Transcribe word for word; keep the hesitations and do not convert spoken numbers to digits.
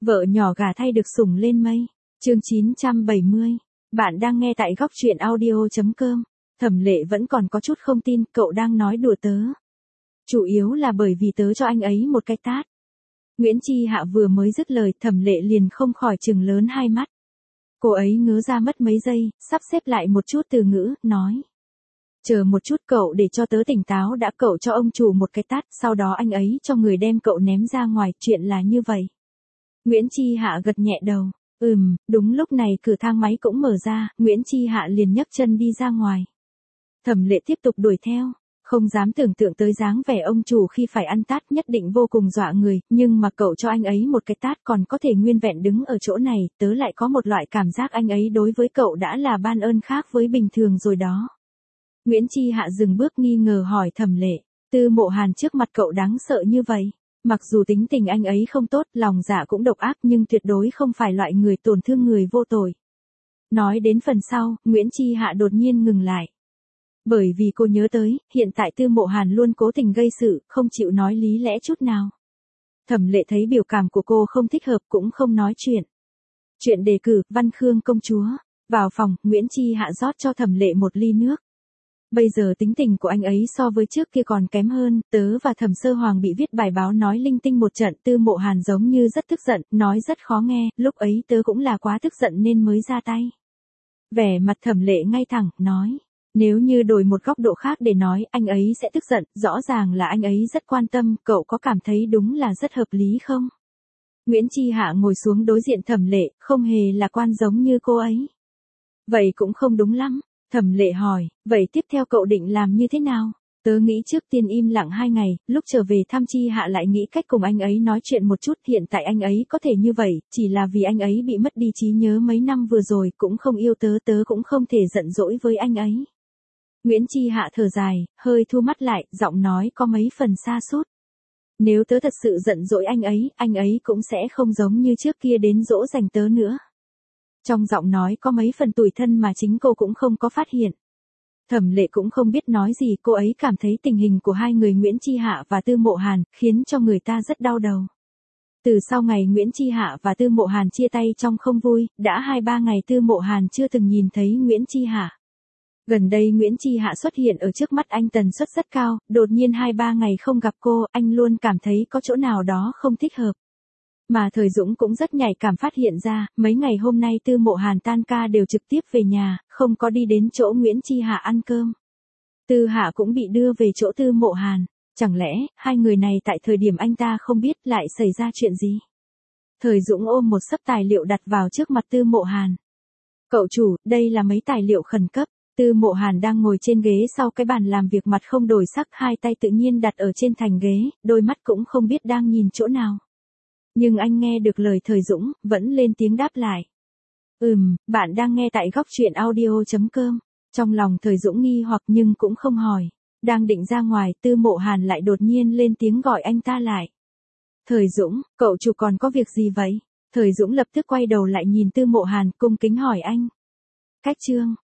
Vợ nhỏ gả thay được sủng lên mây. Chương chín trăm bảy mươi. Bạn đang nghe tại góc truyện audio chấm com. Thẩm Lệ vẫn còn có chút không tin, cậu đang nói đùa tớ. Chủ yếu là bởi vì tớ cho anh ấy một cái tát. Nguyễn Chi Hạ vừa mới dứt lời, Thẩm Lệ liền không khỏi trừng lớn hai mắt. Cô ấy ngớ ra mất mấy giây, sắp xếp lại một chút từ ngữ, nói. Chờ một chút, cậu để cho tớ tỉnh táo đã, cậu cho ông chủ một cái tát, sau đó anh ấy cho người đem cậu ném ra ngoài, chuyện là như vậy. Nguyễn Chi Hạ gật nhẹ đầu. Ừm, đúng lúc này cửa thang máy cũng mở ra, Nguyễn Chi Hạ liền nhấc chân đi ra ngoài. Thẩm Lệ tiếp tục đuổi theo, không dám tưởng tượng tới dáng vẻ ông chủ khi phải ăn tát nhất định vô cùng dọa người, nhưng mà cậu cho anh ấy một cái tát còn có thể nguyên vẹn đứng ở chỗ này, tớ lại có một loại cảm giác anh ấy đối với cậu đã là ban ơn khác với bình thường rồi đó. Nguyễn Chi Hạ dừng bước nghi ngờ hỏi Thẩm Lệ, Tư Mộ Hàn trước mặt cậu đáng sợ như vậy. Mặc dù tính tình anh ấy không tốt, lòng dạ cũng độc ác nhưng tuyệt đối không phải loại người tổn thương người vô tội. Nói đến phần sau, Nguyễn Chi Hạ đột nhiên ngừng lại. Bởi vì cô nhớ tới, hiện tại Tư Mộ Hàn luôn cố tình gây sự, không chịu nói lý lẽ chút nào. Thẩm Lệ thấy biểu cảm của cô không thích hợp cũng không nói chuyện. Chuyện đề cử, Văn Khương công chúa. Vào phòng, Nguyễn Chi Hạ rót cho Thẩm Lệ một ly nước. Bây giờ tính tình của anh ấy so với trước kia còn kém hơn, tớ và Thẩm Sơ Hoàng bị viết bài báo nói linh tinh một trận, Tư Mộ Hàn giống như rất tức giận, nói rất khó nghe, lúc ấy tớ cũng là quá tức giận nên mới ra tay. Vẻ mặt Thẩm Lệ ngay thẳng, nói, nếu như đổi một góc độ khác để nói, anh ấy sẽ tức giận, rõ ràng là anh ấy rất quan tâm, cậu có cảm thấy đúng là rất hợp lý không? Nguyễn Chi Hạ ngồi xuống đối diện Thẩm Lệ, không hề là quan giống như cô ấy. Vậy cũng không đúng lắm. Thẩm Lệ hỏi, vậy tiếp theo cậu định làm như thế nào? Tớ nghĩ trước tiên im lặng hai ngày, lúc trở về thăm Chi Hạ lại nghĩ cách cùng anh ấy nói chuyện một chút, hiện tại anh ấy có thể như vậy, chỉ là vì anh ấy bị mất đi trí nhớ mấy năm vừa rồi, cũng không yêu tớ, tớ cũng không thể giận dỗi với anh ấy. Nguyễn Chi Hạ thở dài, hơi thu mắt lại, giọng nói có mấy phần xa sút. Nếu tớ thật sự giận dỗi anh ấy, anh ấy cũng sẽ không giống như trước kia đến dỗ dành tớ nữa. Trong giọng nói có mấy phần tủi thân mà chính cô cũng không có phát hiện. Thẩm Lệ cũng không biết nói gì, cô ấy cảm thấy tình hình của hai người Nguyễn Chi Hạ và Tư Mộ Hàn khiến cho người ta rất đau đầu. Từ sau ngày Nguyễn Chi Hạ và Tư Mộ Hàn chia tay trong không vui, đã hai ba ngày Tư Mộ Hàn chưa từng nhìn thấy Nguyễn Chi Hạ. Gần đây Nguyễn Chi Hạ xuất hiện ở trước mắt anh tần suất rất cao, đột nhiên hai ba ngày không gặp cô, anh luôn cảm thấy có chỗ nào đó không thích hợp. Mà Thời Dũng cũng rất nhạy cảm phát hiện ra, mấy ngày hôm nay Tư Mộ Hàn tan ca đều trực tiếp về nhà, không có đi đến chỗ Nguyễn Chi Hạ ăn cơm. Tư Hạ cũng bị đưa về chỗ Tư Mộ Hàn, chẳng lẽ, hai người này tại thời điểm anh ta không biết lại xảy ra chuyện gì? Thời Dũng ôm một xấp tài liệu đặt vào trước mặt Tư Mộ Hàn. Cậu chủ, đây là mấy tài liệu khẩn cấp. Tư Mộ Hàn đang ngồi trên ghế sau cái bàn làm việc mặt không đổi sắc, hai tay tự nhiên đặt ở trên thành ghế, đôi mắt cũng không biết đang nhìn chỗ nào. Nhưng anh nghe được lời Thời Dũng, vẫn lên tiếng đáp lại. Ừm, bạn đang nghe tại góc truyện audio chấm com. Trong lòng Thời Dũng nghi hoặc nhưng cũng không hỏi. Đang định ra ngoài, Tư Mộ Hàn lại đột nhiên lên tiếng gọi anh ta lại. Thời Dũng, cậu chủ còn có việc gì vậy? Thời Dũng lập tức quay đầu lại nhìn Tư Mộ Hàn, cung kính hỏi anh. Cách chương.